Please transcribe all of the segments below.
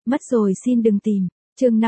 Mất rồi xin đừng tìm. Chương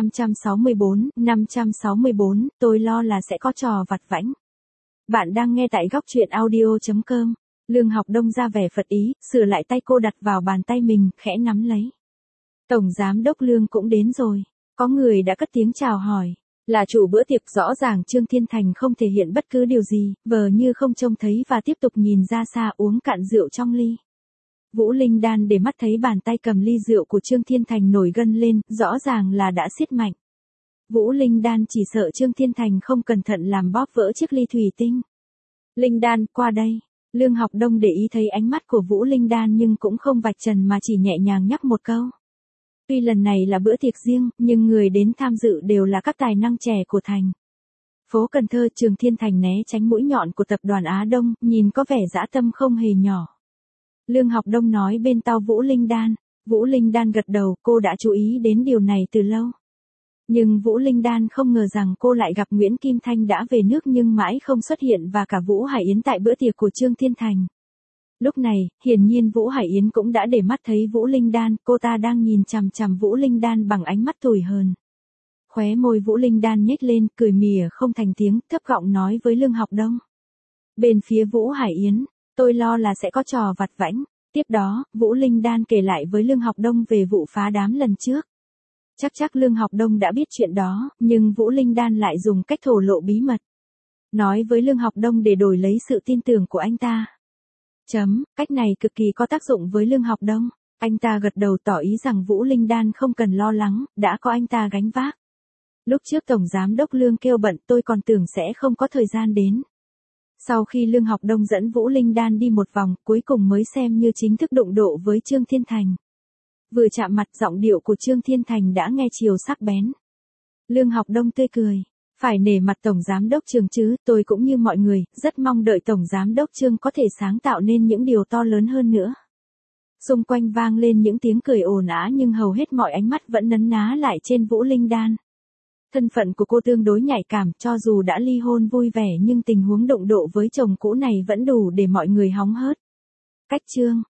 564, tôi lo là sẽ có trò vặt vãnh. Bạn đang nghe tại góc truyện audio.com. Lương Học Đông ra vẻ Phật ý, sửa lại tay cô đặt vào bàn tay mình, khẽ nắm lấy. Tổng giám đốc Lương cũng đến rồi. Có người đã cất tiếng chào hỏi. Là chủ bữa tiệc, rõ ràng Trương Thiên Thành không thể hiện bất cứ điều gì, vờ như không trông thấy và tiếp tục nhìn ra xa uống cạn rượu trong ly. Vũ Linh Đan để mắt thấy bàn tay cầm ly rượu của Trương Thiên Thành nổi gân lên, rõ ràng là đã siết mạnh. Vũ Linh Đan chỉ sợ Trương Thiên Thành không cẩn thận làm bóp vỡ chiếc ly thủy tinh. Linh Đan, qua đây. Lương Học Đông để ý thấy ánh mắt của Vũ Linh Đan nhưng cũng không vạch trần mà chỉ nhẹ nhàng nhắc một câu. Tuy lần này là bữa tiệc riêng, nhưng người đến tham dự đều là các tài năng trẻ của thành. Phố Cần Thơ, Trương Thiên Thành né tránh mũi nhọn của tập đoàn Á Đông, nhìn có vẻ dã tâm không hề nhỏ. Lương Học Đông nói bên tai Vũ Linh Đan. Vũ Linh Đan gật đầu, cô đã chú ý đến điều này từ lâu. Nhưng Vũ Linh Đan không ngờ rằng cô lại gặp Nguyễn Kim Thanh đã về nước nhưng mãi không xuất hiện và cả Vũ Hải Yến tại bữa tiệc của Trương Thiên Thành. Lúc này, hiển nhiên Vũ Hải Yến cũng đã để mắt thấy Vũ Linh Đan, cô ta đang nhìn chằm chằm Vũ Linh Đan bằng ánh mắt tủi hờn. Khóe môi Vũ Linh Đan nhếch lên, cười mỉa không thành tiếng, thấp giọng nói với Lương Học Đông. Bên phía Vũ Hải Yến, tôi lo là sẽ có trò vặt vãnh. Tiếp đó, Vũ Linh Đan kể lại với Lương Học Đông về vụ phá đám lần trước. Chắc Lương Học Đông đã biết chuyện đó, nhưng Vũ Linh Đan lại dùng cách thổ lộ bí mật. Nói với Lương Học Đông để đổi lấy sự tin tưởng của anh ta. Cách này cực kỳ có tác dụng với Lương Học Đông. Anh ta gật đầu tỏ ý rằng Vũ Linh Đan không cần lo lắng, đã có anh ta gánh vác. Lúc trước Tổng Giám đốc Lương kêu bận tôi còn tưởng sẽ không có thời gian đến. Sau khi Lương Học Đông dẫn Vũ Linh Đan đi một vòng, cuối cùng mới xem như chính thức đụng độ với Trương Thiên Thành. Vừa chạm mặt giọng điệu của Trương Thiên Thành đã nghe chiều sắc bén. Lương Học Đông tươi cười. Phải nể mặt Tổng Giám đốc Trương chứ, tôi cũng như mọi người, rất mong đợi Tổng Giám đốc Trương có thể sáng tạo nên những điều to lớn hơn nữa. Xung quanh vang lên những tiếng cười ồn ào nhưng hầu hết mọi ánh mắt vẫn nấn ná lại trên Vũ Linh Đan. Thân phận của cô tương đối nhạy cảm, cho dù đã ly hôn vui vẻ nhưng tình huống đụng độ với chồng cũ này vẫn đủ để mọi người hóng hớt. Cách Trương